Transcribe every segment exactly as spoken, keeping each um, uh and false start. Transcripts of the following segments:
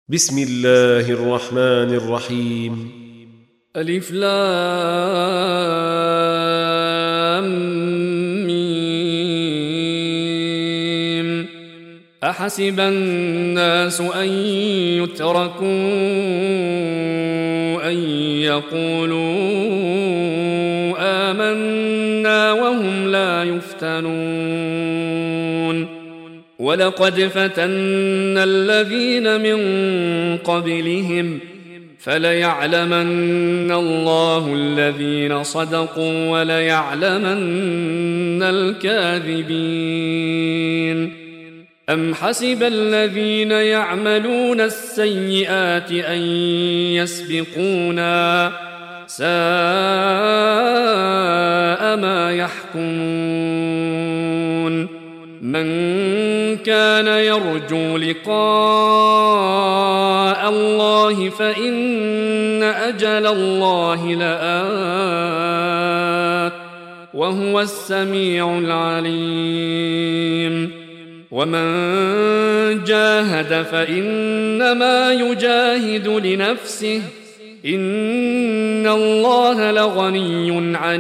بسم الله الرحمن الرحيم. ألف لام ميم. أحسب الناس أن يتركوا أن يقولوا آمنا وهم لا يفتنون. ولقد فتنا الذين من قبلهم فليعلمن الله الذين صدقوا وليعلمن الكاذبين. أم حسب الذين يعملون السيئات أن يسبقونا ساء ما يحكمون. من كان يرجو لقاء الله فإن أجل الله لآت وهو السميع العليم. ومن جاهد فإنما يجاهد لنفسه إن الله لغني عن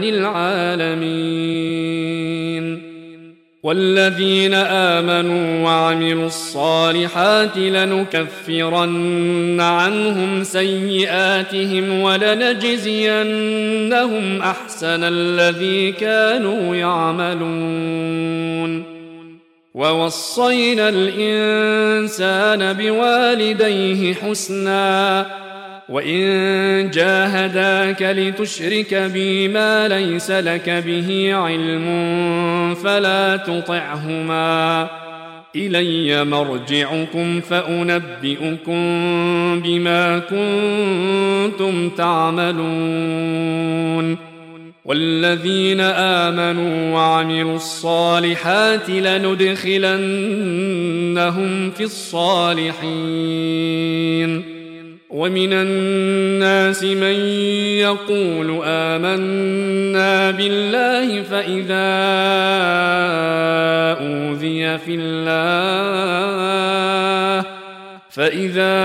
العالمين. والذين آمنوا وعملوا الصالحات لنكفرن عنهم سيئاتهم ولنجزينهم أحسن الذي كانوا يعملون. ووصينا الإنسان بوالديه حسنا وإن جاهداك لتشرك بي ما ليس لك به علم فلا تطعهما إلي مرجعكم فأنبئكم بما كنتم تعملون. والذين آمنوا وعملوا الصالحات لندخلنهم في الصالحين. ومن الناس من يقول آمنا بالله فإذا أوذي في الله فإذا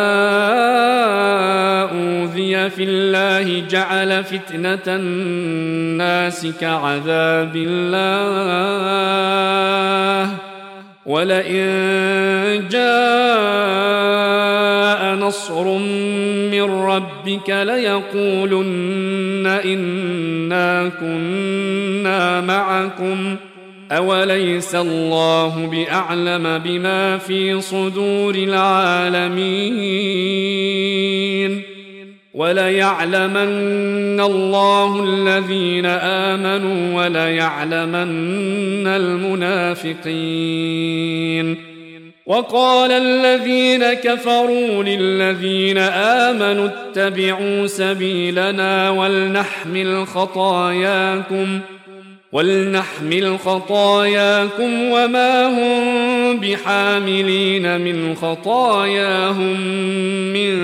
أوذي في الله جعل فتنة الناس كعذاب الله ولئن جاء نصر من ربك ليقولن إنا كنا معكم أوليس الله بأعلم بما في صدور العالمين. وليعلمن الله الذين آمنوا وليعلمن المنافقين. وقال الذين كفروا للذين آمنوا اتبعوا سبيلنا ولنحمل خطاياكم ولنحمل خطاياكم وما هم بحاملين من خطاياهم من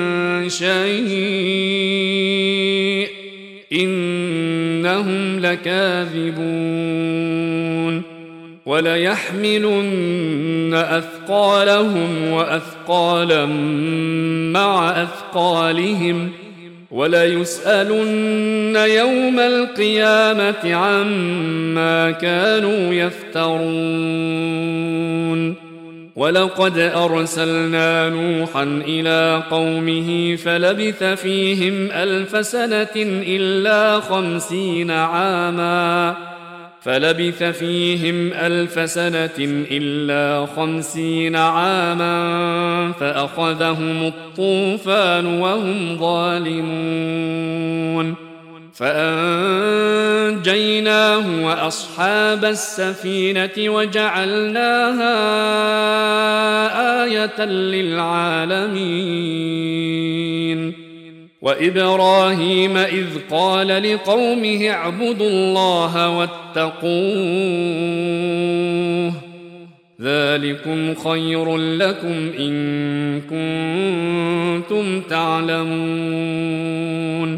شيء إنهم لكاذبون. وليحملن أثقالهم وأثقالا مع أثقالهم وليسألن يوم القيامة عما كانوا يفترون. ولقد أرسلنا نوحا إلى قومه فلبث فيهم ألف سنة إلا خمسين عاما فلبث فيهم ألف سنة إلا خمسين عاما فأخذهم الطوفان وهم ظالمون فأنجيناه وأصحاب السفينة وجعلناها آية للعالمين. وإبراهيم إذ قال لقومه اعبدوا الله واتقوه ذلكم خير لكم إن كنتم تعلمون.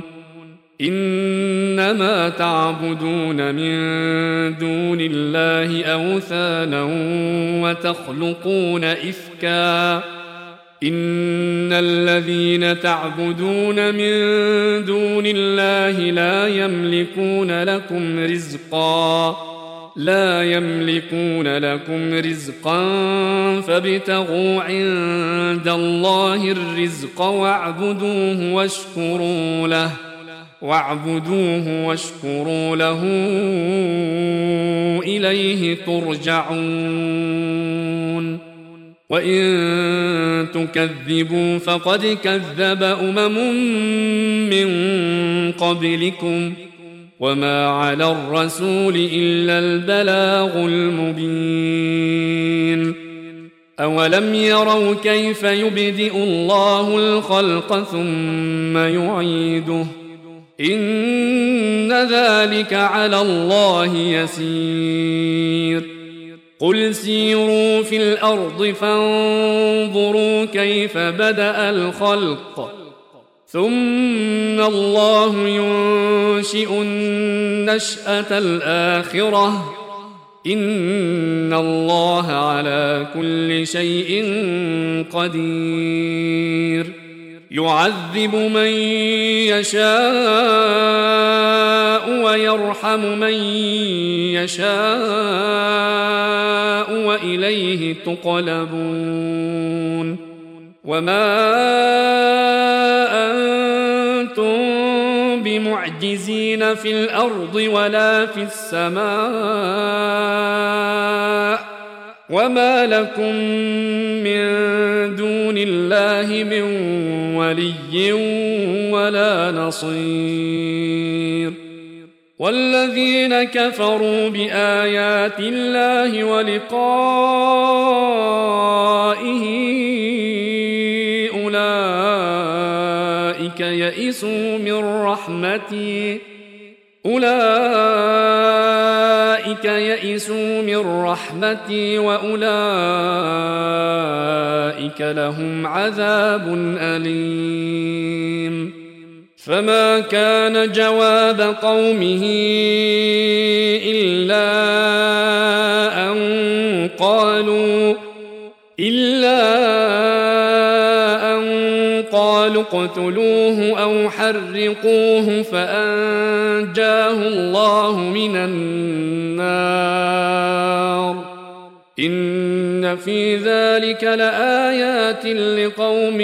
إنما تعبدون من دون الله أوثانا وتخلقون إفكا إن الذين تعبدون من دون الله لا يملكون لكم رزقا لا يملكون لكم رزقا فابتغوا عند الله الرزق واعبدوه واشكروا له واعبدوه واشكروا له إليه ترجعون وإن تكذبوا فقد كذب أمم من قبلكم وما على الرسول إلا البلاغ المبين أولم يروا كيف يبدئ الله الخلق ثم يعيده إن ذلك على الله يسير قل سيروا في الأرض فانظروا كيف بدأ الخلق ثم الله ينشئ النشأة الآخرة إن الله على كل شيء قدير يعذب من يشاء ويرحم من يشاء وإليه تقلبون وما أنتم بمعجزين في الأرض ولا في السماء وما لكم من دون الله من ولي ولا نصير والذين كفروا بآيات الله ولقائه أولئك يئسوا من رحمتي أولئك يئسوا من رحمتي وأولئك لهم عذاب أليم فما كان جواب قومه إلا أن قالوا إلا أن قالوا اقتلوه أو حرقوه فأنجاه الله من النار إن في ذلك لآيات لقوم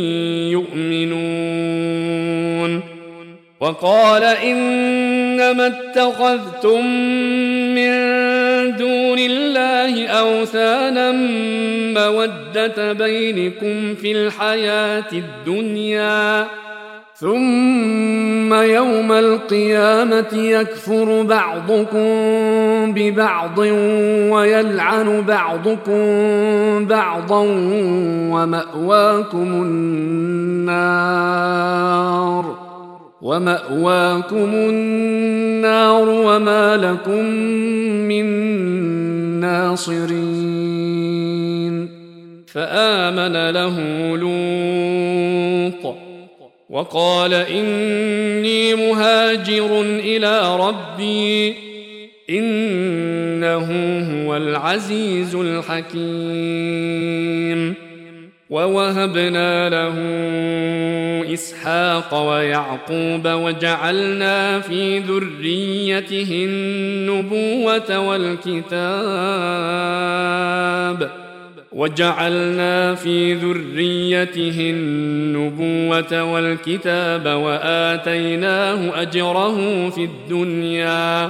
يؤمنون وقال إنما اتخذتم من دون الله أوثانا مودة بينكم في الحياة الدنيا ثم يوم القيامة يكفر بعضكم ببعض ويلعن بعضكم بعضا ومأواكم النار ومأواكم النار وما لكم من ناصرين فآمن له لوط وقال إني مهاجر إلى ربي إنه هو العزيز الحكيم ووهبنا له إسحاق ويعقوب وجعلنا في ذريته النبوة والكتاب وجعلنا في ذريته النبوة والكتاب وآتيناه أجره في الدنيا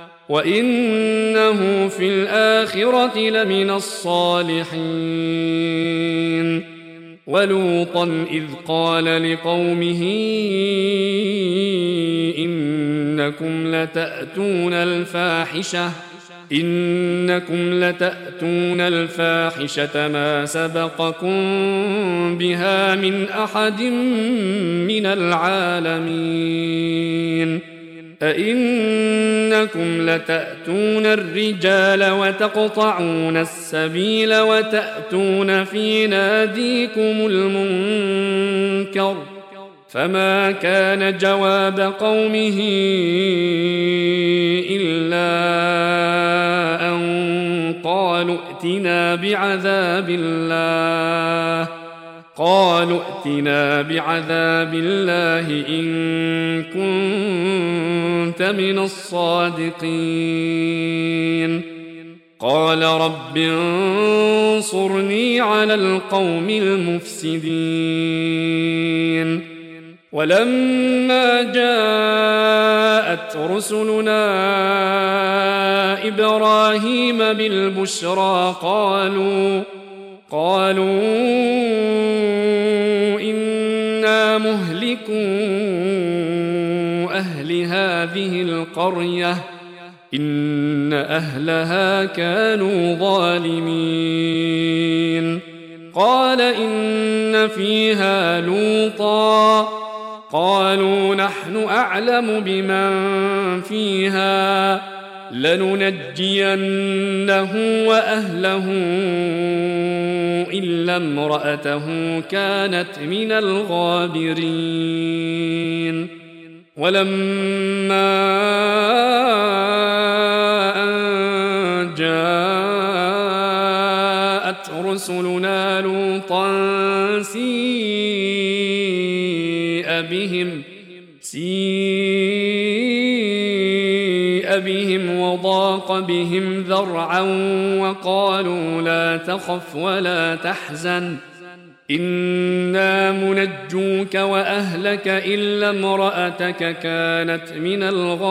وإنه في الآخرة لمن الصالحين ولوطا إذ قال لقومه إنكم لتأتون الفاحشة إنكم لتأتون الفاحشة ما سبقكم بها من أحد من العالمين أئنكم لتأتون الرجال وتقطعون السبيل وتأتون في ناديكم المنكر فما كان جواب قومه إلا أن قالوا ائتنا بعذاب الله قالوا ائتنا بعذاب الله إن كنت من الصادقين قال رب انصرني على القوم المفسدين ولما جاءت رسلنا إبراهيم بالبشرى قالوا قالوا إنا مهلكو أهل هذه القرية إن أهلها كانوا ظالمين قال إن فيها لوطا قالوا نحن أعلم بمن فيها لننجينه وأهله إلا امرأته كانت من الغابرين ولما أن جاءت رسلنا لوطا سيء بهم سيء بهم وضاق بهم ذرعا وقالوا لا تخف ولا تحزن إنا منجوك وأهلك إلا امرأتك كانت من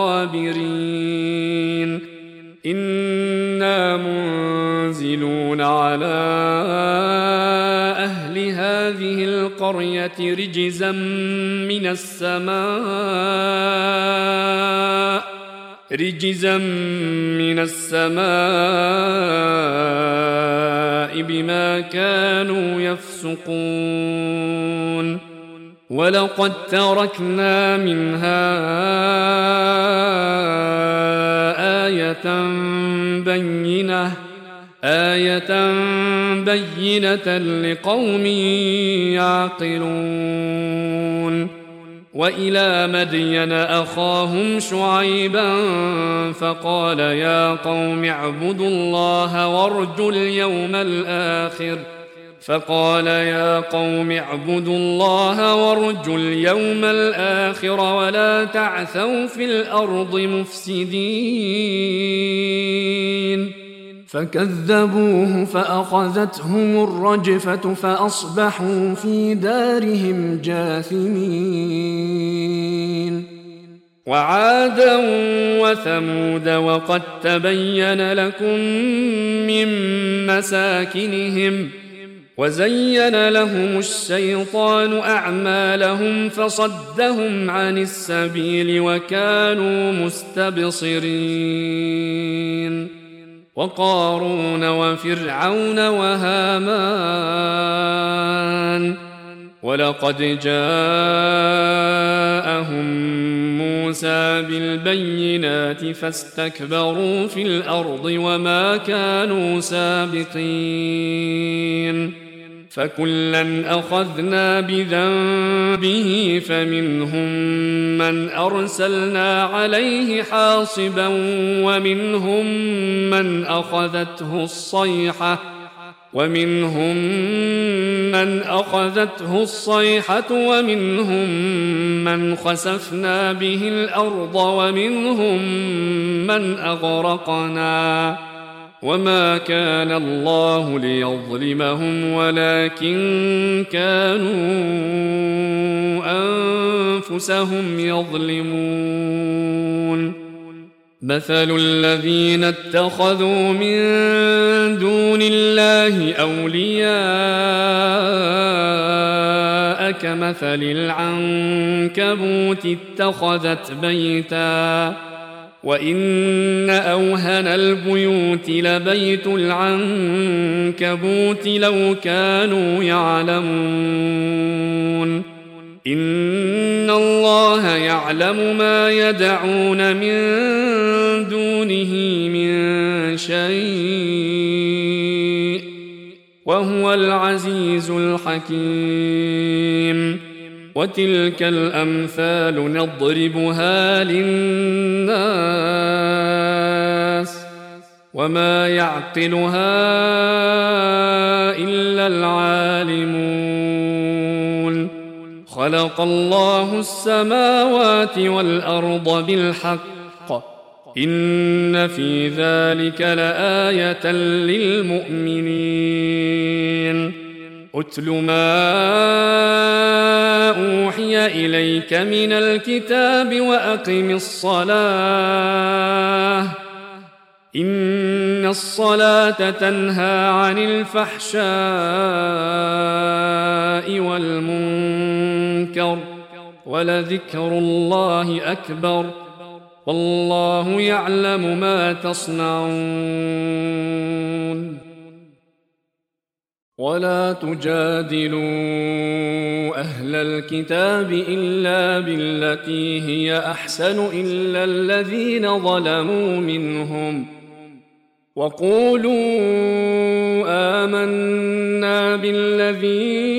الغابرين إنا منزلون على أهل هذه القرية رجزا من السماء رجزا من السماء بما كانوا يفسقون ولقد تركنا منها آية بينة آية بينة لقوم يعقلون وإلى مدين أخاهم شعيبا فقال يا قوم اعبدوا الله وارجوا اليوم الآخر فقال يا قوم اعبدوا الله وارجوا اليوم الآخر ولا تعثوا في الأرض مفسدين فكذبوه فأخذتهم الرجفة فأصبحوا في دارهم جاثمين وعادا وثمود وقد تبين لكم من مساكنهم وزين لهم الشيطان أعمالهم فصدهم عن السبيل وكانوا مستبصرين وقارون وفرعون وهامان ولقد جاءهم موسى بالبينات فاستكبروا في الأرض وما كانوا سابقين فكلا أخذنا بذنبه فمنهم من أرسلنا عليه حاصبا ومنهم من أخذته الصيحة ومنهم من أخذته الصيحة ومنهم من خسفنا به الأرض ومنهم من أغرقنا وما كان الله ليظلمهم ولكن كانوا أنفسهم يظلمون مثل الذين اتخذوا من دون الله أولياء كمثل العنكبوت اتخذت بيتا وإن أوهن البيوت لبيت العنكبوت لو كانوا يعلمون إن الله يعلم ما يدعون من دونه من شيء وهو العزيز الحكيم وتلك الأمثال نضربها للناس وما يعقلها إلا العالمون خلق الله السماوات والأرض بالحق إن في ذلك لآية للمؤمنين أتل ما أوحي إليك من الكتاب وأقم الصلاة إن الصلاة تنهى عن الفحشاء والمنكر ولذكر الله أكبر والله يعلم ما تصنعون ولا تجادلوا أهل الكتاب إلا بالتي هي أحسن إلا الذين ظلموا منهم وقولوا آمنا بالذي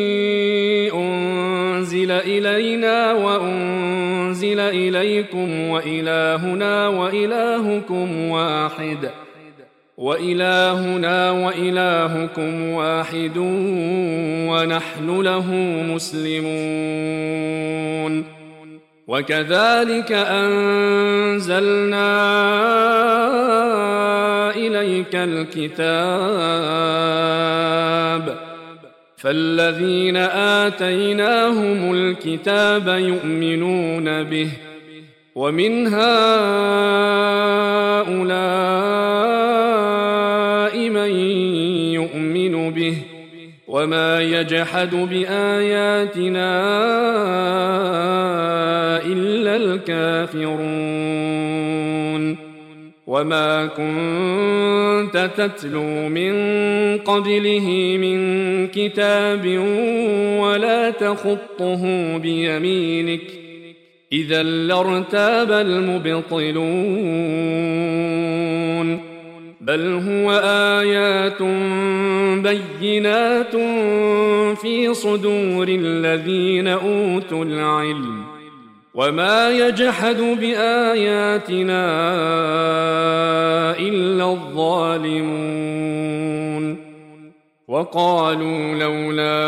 أنزل إلينا وأنزل إليكم وإلهنا وإلهكم واحد وإلهنا وإلهكم واحد ونحن له مسلمون وكذلك أنزلنا إليك الكتاب فالذين آتيناهم الكتاب يؤمنون به ومن هؤلاء من يؤمن به وما يجحد بآياتنا إلا الكافرون وما كنت تتلو من قبله من كتاب ولا تخطه بيمينك إذا لارتاب المبطلون بل هو آيات بينات في صدور الذين أوتوا العلم وما يجحد بآياتنا إلا الظالمون وقالوا لولا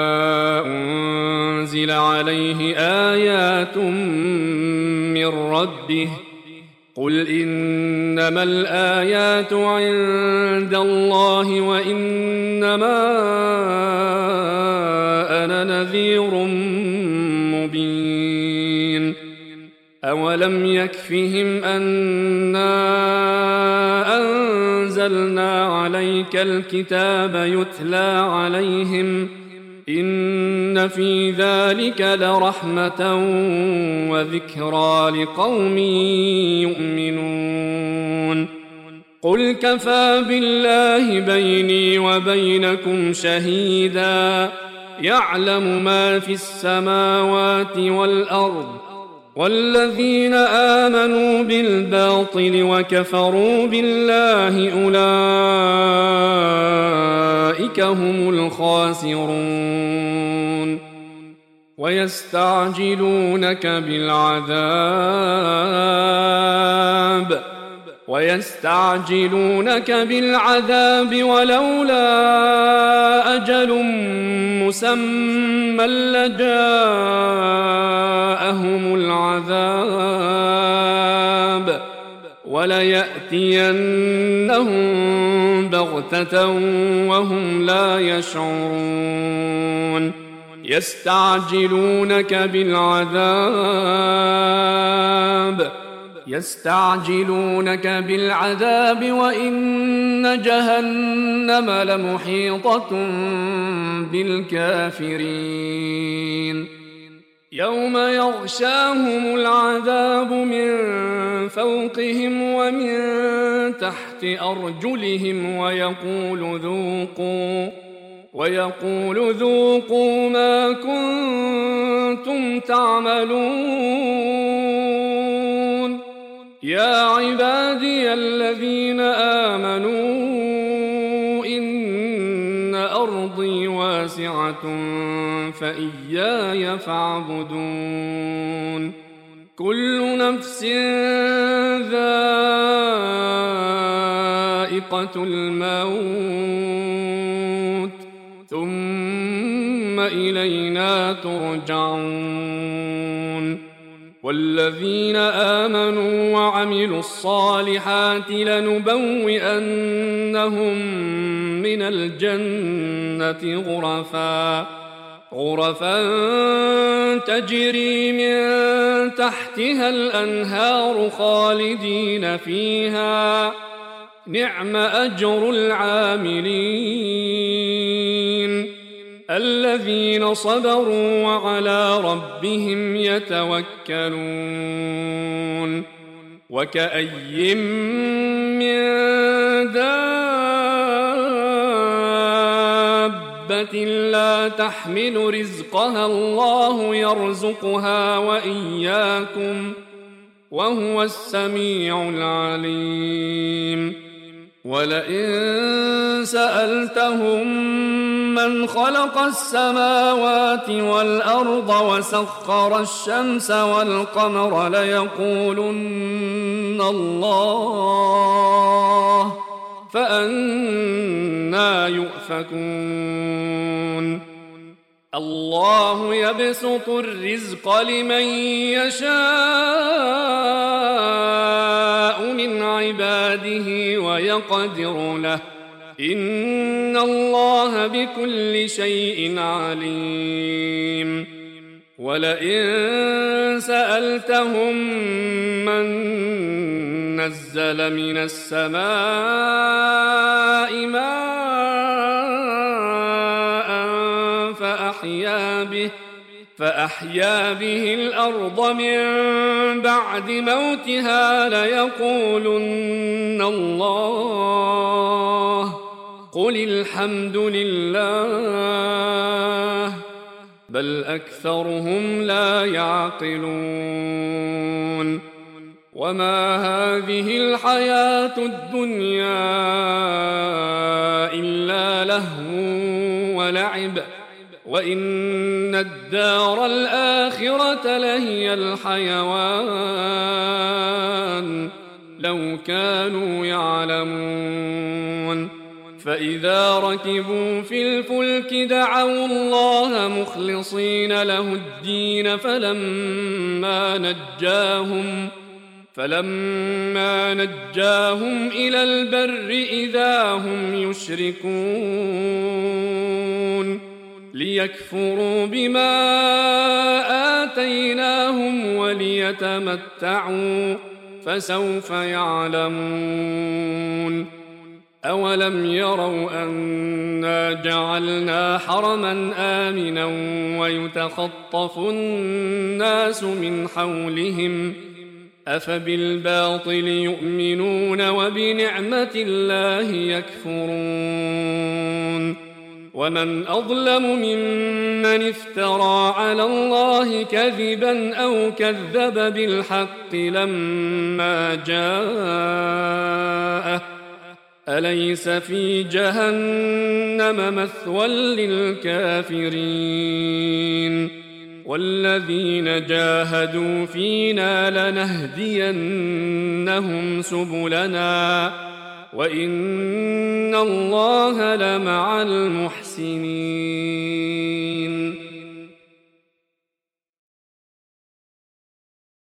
أنزل عليه آيات من ربه قل إنما الآيات عند الله وإنما أنا نذير مبين أولم يكفهم أنا أنزلنا عليك الكتاب يتلى عليهم إن في ذلك لرحمة وذكرى لقوم يؤمنون قل كفى بالله بيني وبينكم شهيدا يعلم ما في السماوات والأرض والذين آمنوا بالباطل وكفروا بالله أولئك هم الخاسرون ويستعجلونك بالعذاب ويستعجلونك بالعذاب ولولا أجل مسمى لجاءهم العذاب وليأتينهم بغتة وهم لا يشعرون يستعجلونك بالعذاب يستعجلونك بالعذاب وإن جهنم لمحيطة بالكافرين يوم يغشاهم العذاب من فوقهم ومن تحت أرجلهم ويقول ذوقوا ويقول ذوقوا ما كنتم تعملون يا عبادي الذين آمنوا إن أرضي واسعة فإياي فاعبدون كل نفس ذائقة الموت ثم إلينا ترجعون والذين آمنوا وعملوا الصالحات لنبوئنهم من الجنة غرفا غرفا تجري من تحتها الأنهار خالدين فيها نعم أجر العاملين الذين صبروا وعلى ربهم يتوكلون وكأي من دابة لا تحمل رزقها الله يرزقها وإياكم وهو السميع العليم ولئن سألتهم من خلق السماوات والأرض وسخر الشمس والقمر ليقولن الله فأنى يؤفكون الله يبسط الرزق لمن يشاء من عباده ويقدر له إن الله بكل شيء عليم ولئن سألتهم من نزل من السماء ماء فأحيا به فأحيا به الأرض من بعد موتها ليقولن الله قل الحمد لله بل أكثرهم لا يعقلون وما هذه الحياة الدنيا إلا لهو ولعب وإن الدار الآخرة لهي الحيوان لو كانوا يعلمون فإذا ركبوا في الفلك دعوا الله مخلصين له الدين فلما نجاهم فلما نجاهم إلى البر إذا هم يشركون ليكفروا بما آتيناهم وليتمتعوا فسوف يعلمون أولم يروا أنا جعلنا حرما آمنا ويتخطف الناس من حولهم أفبالباطل يؤمنون وبنعمة الله يكفرون ومن أظلم ممن افترى على الله كذبا أو كذب بالحق لما جاءه أليس في جهنم مثوى للكافرين والذين جاهدوا فينا لنهدينهم سبلنا وإن الله لمع المحسنين